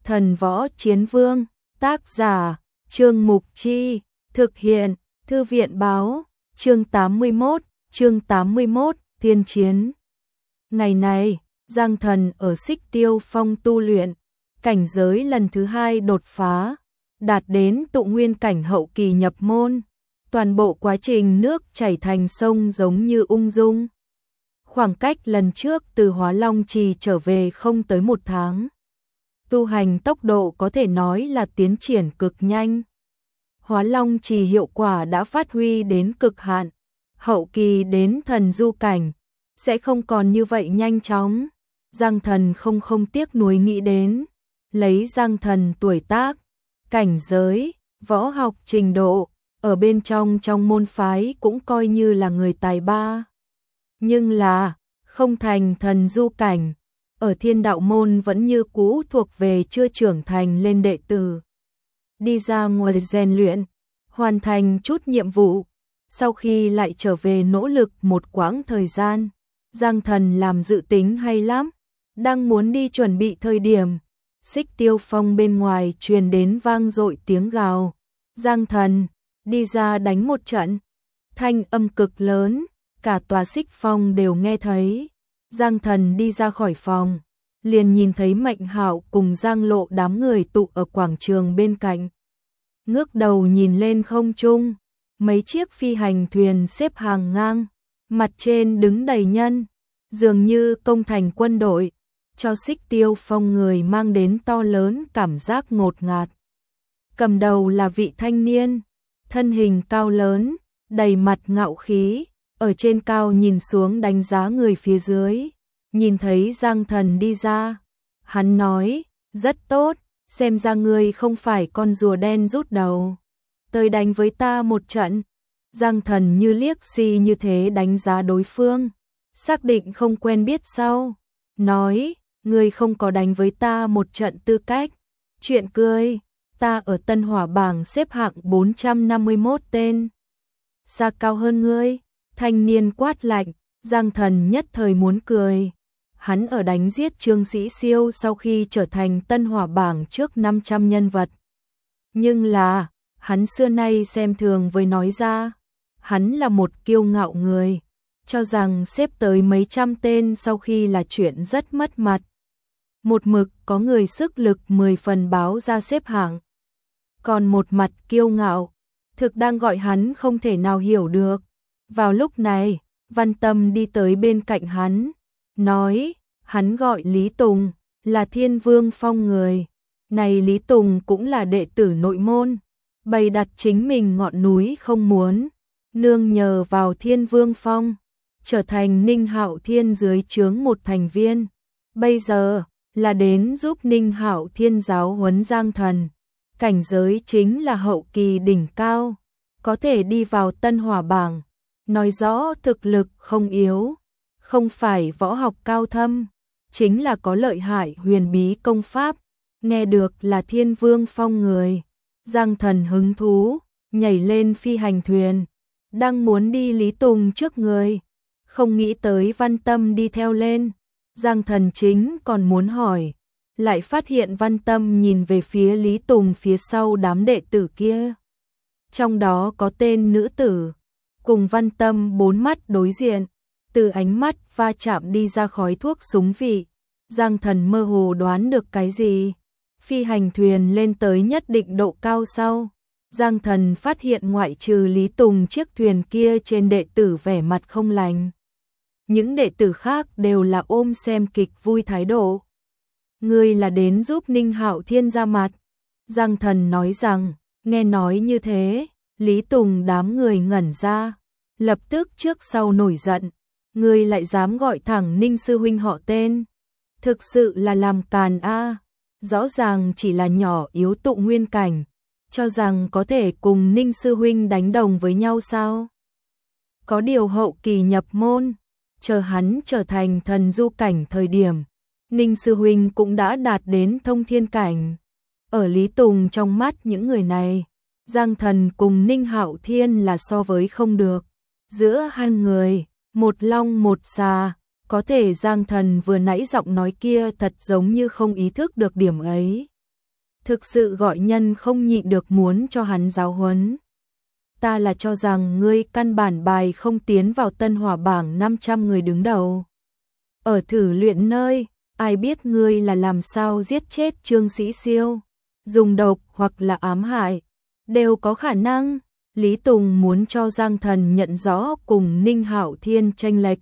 Thần Võ Chiến Vương, tác giả, Trương Mục Chi, thực hiện, Thư viện Báo, chương 81, Tiên Chiến. Ngày này, Giang Thần ở Xích Tiêu Phong tu luyện, cảnh giới lần thứ 2 đột phá, đạt đến tụ nguyên cảnh hậu kỳ nhập môn. Toàn bộ quá trình nước chảy thành sông giống như ung dung. Khoảng cách lần trước từ Hóa Long Trì trở về không tới 1 tháng. Tu hành tốc độ có thể nói là tiến triển cực nhanh. Hóa Long Trì hiệu quả đã phát huy đến cực hạn, hậu kỳ đến thần du cảnh, sẽ không còn như vậy nhanh chóng. Giang Thần không tiếc nuối nghĩ đến, lấy Giang Thần tuổi tác, cảnh giới, võ học trình độ, ở bên trong môn phái cũng coi như là người tài ba. Nhưng là, không thành thần du cảnh, ở Thiên Đạo môn vẫn như cũ thuộc về chưa trưởng thành lên đệ tử. Đi ra ngoài rèn luyện, hoàn thành chút nhiệm vụ, sau khi lại trở về nỗ lực một quãng thời gian. Giang Thần làm dự tính hay lắm, đang muốn đi chuẩn bị thời điểm, Xích Tiêu Phong bên ngoài truyền đến vang dội tiếng gào. Giang Thần, đi ra đánh một trận. Thanh âm cực lớn, cả tòa Xích Phong đều nghe thấy. Giang Thần đi ra khỏi phòng, liền nhìn thấy Mệnh Hạo cùng Giang Lộ đám người tụ ở quảng trường bên cạnh. Ngước đầu nhìn lên không trung, mấy chiếc phi hành thuyền xếp hàng ngang, mặt trên đứng đầy nhân, dường như công thành quân đội, cho Xích Tiêu Phong người mang đến to lớn cảm giác ngột ngạt. Cầm đầu là vị thanh niên, thân hình cao lớn, đầy mặt ngạo khí, ở trên cao nhìn xuống đánh giá người phía dưới. Nhìn thấy Giang Thần đi ra, hắn nói, rất tốt, xem ra ngươi không phải con rùa đen rút đầu, tới đánh với ta một trận. Giang Thần như liếc xi như thế đánh giá đối phương, xác định không quen biết sau, nói, ngươi không có đánh với ta một trận tư cách, chuyện cười, ta ở Tân Hỏa bảng xếp hạng 451 tên, xa cao hơn ngươi. Thanh niên quát lạnh, Giang Thần nhất thời muốn cười. Hắn ở đánh giết Trương Sĩ Siêu sau khi trở thành Tân Hỏa bảng trước 500 nhân vật. Nhưng là, hắn xưa nay xem thường với nói ra, hắn là một kiêu ngạo người, cho rằng xếp tới mấy trăm tên sau khi là chuyện rất mất mặt. Một mực có người sức lực 10 phần báo ra xếp hạng, còn một mặt kiêu ngạo, thực đang gọi hắn không thể nào hiểu được. Vào lúc này, Văn Tâm đi tới bên cạnh hắn, nói, hắn gọi Lý Tùng, là Thiên Vương Phong người. Này Lý Tùng cũng là đệ tử nội môn, bày đặt chính mình ngọn núi không muốn, nương nhờ vào Thiên Vương Phong, trở thành Ninh Hạo Thiên dưới trướng một thành viên. Bây giờ, là đến giúp Ninh Hạo Thiên giáo huấn Giang Thần, cảnh giới chính là hậu kỳ đỉnh cao, có thể đi vào Tân Hỏa bảng. Nói rõ thực lực không yếu, không phải võ học cao thâm, chính là có lợi hại huyền bí công pháp, nghe được là Thiên Vương Phong người. Giang Thần hứng thú, nhảy lên phi hành thuyền, đang muốn đi Lý Tùng trước người, không nghĩ tới Văn Tâm đi theo lên. Giang Thần chính còn muốn hỏi, lại phát hiện Văn Tâm nhìn về phía Lý Tùng phía sau đám đệ tử kia. Trong đó có tên nữ tử, cùng Văn Tâm 4 mắt đối diện, từ ánh mắt va chạm đi ra khói thuốc súng vị. Giang Thần mơ hồ đoán được cái gì. Phi hành thuyền lên tới nhất định độ cao sau, Giang Thần phát hiện ngoại trừ Lý Tùng chiếc thuyền kia trên đệ tử vẻ mặt không lành. Những đệ tử khác đều là ôm xem kịch vui thái độ. Ngươi là đến giúp Ninh Hạo Thiên ra mặt. Giang Thần nói rằng, nghe nói như thế, Lý Tùng đám người ngẩn ra, lập tức trước sau nổi giận, ngươi lại dám gọi thẳng Ninh sư huynh họ tên, thực sự là làm càn a, rõ ràng chỉ là nhỏ yếu tụ nguyên cảnh, cho rằng có thể cùng Ninh sư huynh đánh đồng với nhau sao? Có điều hậu kỳ nhập môn, chờ hắn trở thành thần du cảnh thời điểm, Ninh sư huynh cũng đã đạt đến thông thiên cảnh. Ở Lý Tùng trong mắt những người này, Giang Thần cùng Ninh Hạo Thiên là so với không được. Giữa hai người, một long một xà, có thể Giang Thần vừa nãy giọng nói kia thật giống như không ý thức được điểm ấy. thực sự gọi nhân không nhịn được muốn cho hắn giáo huấn. Ta là cho rằng ngươi căn bản bài không tiến vào Tân Hỏa bảng 500 người đứng đầu. Ở thử luyện nơi, ai biết ngươi là làm sao giết chết Trương Sĩ Siêu, dùng độc hoặc là ám hại, đều có khả năng. Lý Tùng muốn cho Giang Thần nhận rõ cùng Ninh Hạo Thiên chênh lệch.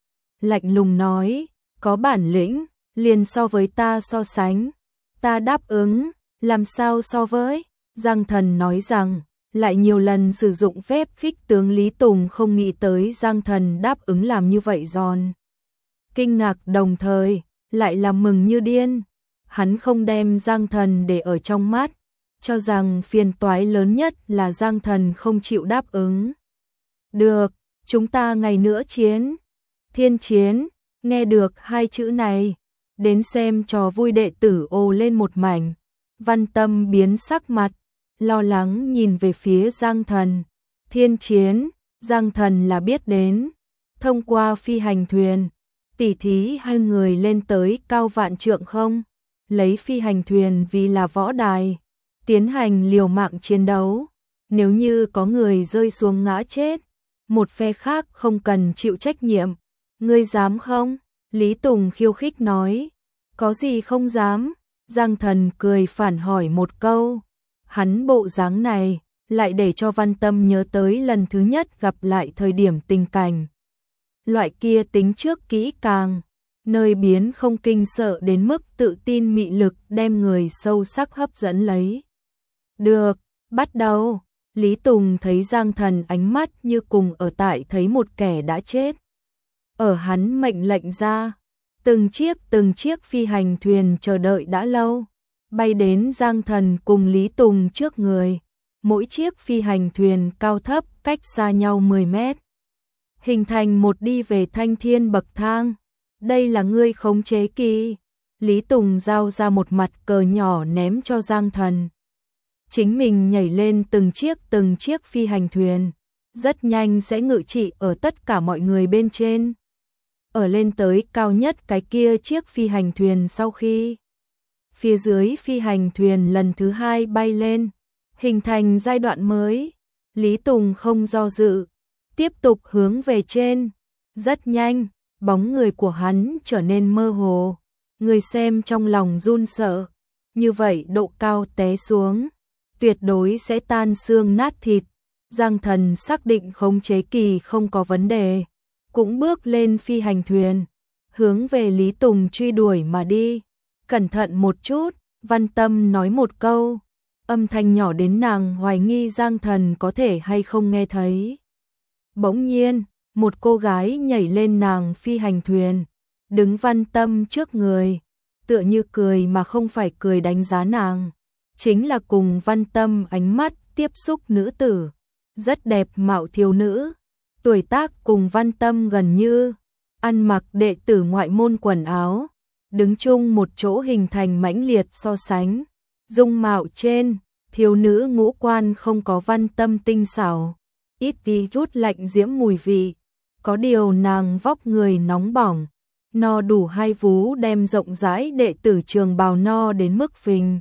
Lạnh lùng nói, có bản lĩnh, liền so với ta so sánh. Ta đáp ứng, làm sao so với? Giang Thần nói rằng, lại nhiều lần sử dụng phép khích tướng. Lý Tùng không nghĩ tới Giang Thần đáp ứng làm như vậy giòn. Kinh ngạc đồng thời, lại là mừng như điên. Hắn không đem Giang Thần để ở trong mắt, cho rằng phiền toái lớn nhất là Giang Thần không chịu đáp ứng. Được, chúng ta ngày nữa chiến. Thiên chiến, nghe được hai chữ này, đến xem trò vui đệ tử ồ lên một mảnh. Văn Tâm biến sắc mặt, lo lắng nhìn về phía Giang Thần. Thiên chiến, Giang Thần là biết đến, thông qua phi hành thuyền, tỉ thí hai người lên tới cao vạn trượng không, lấy phi hành thuyền vì là võ đài, tiến hành liều mạng chiến đấu. Nếu như có người rơi xuống ngã chết, một phe khác không cần chịu trách nhiệm. Ngươi dám không? Lý Tùng khiêu khích nói. Có gì không dám? Giang Thần cười phản hỏi một câu. Hắn bộ dáng này lại để cho Văn Tâm nhớ tới lần thứ nhất gặp lại thời điểm tình cảnh. Loại kia tính trước kỹ càng, nơi biến không kinh sợ đến mức tự tin mị lực đem người sâu sắc hấp dẫn lấy. Được, bắt đầu. Lý Tùng thấy Giang Thần ánh mắt như cùng ở tại thấy một kẻ đã chết. Ở hắn mệnh lệnh ra, từng chiếc phi hành thuyền chờ đợi đã lâu, bay đến Giang Thần cùng Lý Tùng trước người. Mỗi chiếc phi hành thuyền cao thấp cách xa nhau 10 mét, hình thành một đi về thanh thiên bậc thang. Đây là ngươi khống chế kỳ. Lý Tùng giao ra một mặt cờ nhỏ ném cho Giang Thần. Chính mình nhảy lên từng chiếc phi hành thuyền, rất nhanh sẽ ngự trị ở tất cả mọi người bên trên. Ở lên tới cao nhất cái kia chiếc phi hành thuyền sau khi, phía dưới phi hành thuyền lần thứ hai bay lên, hình thành giai đoạn mới. Lý Tùng không do dự, tiếp tục hướng về trên. Rất nhanh, bóng người của hắn trở nên mơ hồ, người xem trong lòng run sợ. Như vậy độ cao té xuống, tuyệt đối sẽ tan xương nát thịt. Giang Thần xác định khống chế kỳ không có vấn đề, cũng bước lên phi hành thuyền, hướng về Lý Tùng truy đuổi mà đi. Cẩn thận một chút, Văn Tâm nói một câu, âm thanh nhỏ đến nàng hoài nghi Giang Thần có thể hay không nghe thấy. Bỗng nhiên, một cô gái nhảy lên nàng phi hành thuyền, đứng Văn Tâm trước người, tựa như cười mà không phải cười đánh giá nàng. Chính là cùng Văn Tâm ánh mắt tiếp xúc nữ tử, rất đẹp mạo thiếu nữ, tuổi tác cùng Văn Tâm gần như, ăn mặc đệ tử ngoại môn quần áo, đứng chung một chỗ hình thành mãnh liệt so sánh. Dung mạo trên, thiếu nữ ngũ quan không có Văn Tâm tinh xảo, ít đi chút lạnh diễm mùi vị, có điều nàng vóc người nóng bỏng, no đủ hai vú đem rộng rãi đệ tử trường bào no đến mức phình.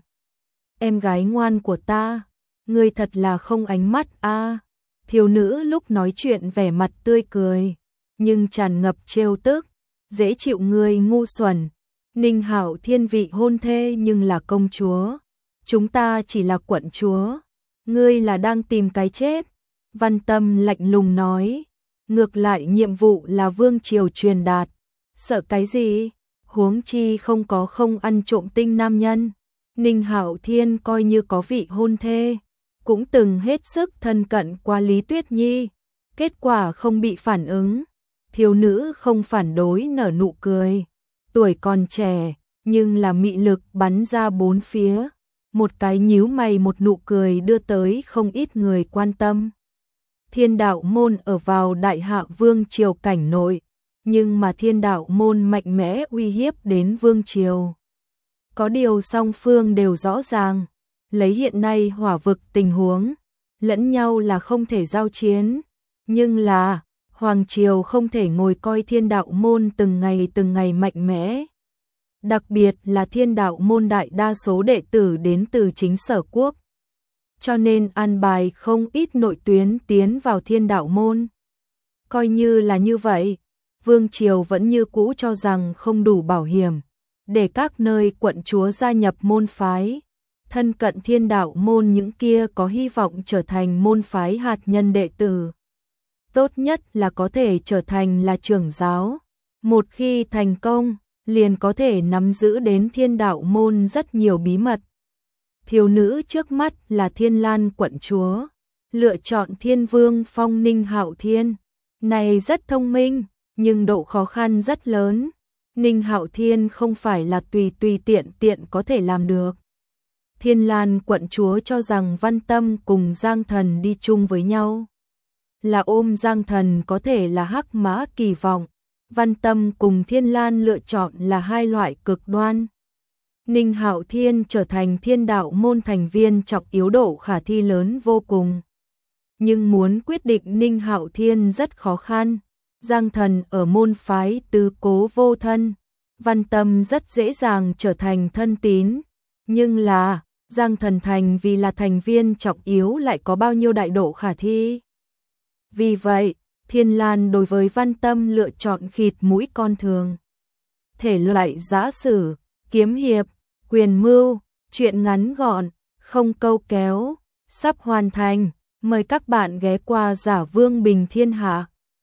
Em gái ngoan của ta, ngươi thật là không ánh mắt a. Thiếu nữ lúc nói chuyện vẻ mặt tươi cười, nhưng tràn ngập trêu tức, dễ chịu ngươi ngu xuẩn. Ninh Hạo Thiên vị hôn thê nhưng là công chúa, chúng ta chỉ là quận chúa, ngươi là đang tìm cái chết. Văn Tâm lạnh lùng nói, ngược lại nhiệm vụ là vương triều truyền đạt, sợ cái gì? Huống chi không có không ăn trộm tinh nam nhân. Ninh Hạo Thiên coi như có vị hôn thê, cũng từng hết sức thân cận qua Lý Tuyết Nhi, kết quả không bị phản ứng. Thiếu nữ không phản đối nở nụ cười, tuổi còn trẻ, nhưng là mị lực bắn ra bốn phía. Một cái nhíu mày một nụ cười đưa tới không ít người quan tâm. Thiên đạo môn ở vào Đại Hạ vương triều cảnh nội, nhưng mà thiên đạo môn mạnh mẽ uy hiếp đến vương triều. Có điều song phương đều rõ ràng, lấy hiện nay hỏa vực tình huống, lẫn nhau là không thể giao chiến, nhưng là hoàng triều không thể ngồi coi thiên đạo môn từng ngày mạnh mẽ. đặc biệt là Thiên Đạo môn đại đa số đệ tử đến từ chính Sở quốc, cho nên an bài không ít nội tuyến tiến vào Thiên Đạo môn. Coi như là như vậy, Vương Triều vẫn như cũ cho rằng không đủ bảo hiểm, để các nơi quận chúa gia nhập môn phái. Thân cận Thiên Đạo môn những kia có hy vọng trở thành môn phái hạt nhân đệ tử. Tốt nhất là có thể trở thành là trưởng giáo. Một khi thành công, liền có thể nắm giữ đến Thiên Đạo môn rất nhiều bí mật. Thiếu nữ trước mắt là Thiên Lan quận chúa, lựa chọn Thiên Vương phong Ninh Hạo Thiên. Này rất thông minh, nhưng độ khó khăn rất lớn. Ninh Hạo Thiên không phải là tùy tiện có thể làm được. Thiên Lan quận chúa cho rằng Văn Tâm cùng Giang Thần đi chung với nhau, là ôm Giang Thần có thể là hắc mã kỳ vọng. Văn Tâm cùng Thiên Lan lựa chọn là hai loại cực đoan. Ninh Hạo Thiên trở thành Thiên Đạo môn thành viên trọng yếu độ khả thi lớn vô cùng. Nhưng muốn quyết định Ninh Hạo Thiên rất khó khăn. Giang Thần ở môn phái tứ cố vô thân, Văn Tâm rất dễ dàng trở thành thân tín. Nhưng là, Giang Thần thành vì là thành viên trọng yếu lại có bao nhiêu đại độ khả thi. Vì vậy, Thiên Lan đối với Văn Tâm lựa chọn khịt mũi con thường. Thể loại giã sử, kiếm hiệp, quyền mưu, truyện ngắn gọn, không câu kéo, sắp hoàn thành. Mời các bạn ghé qua Giả Vương Bình Thiên Hạ.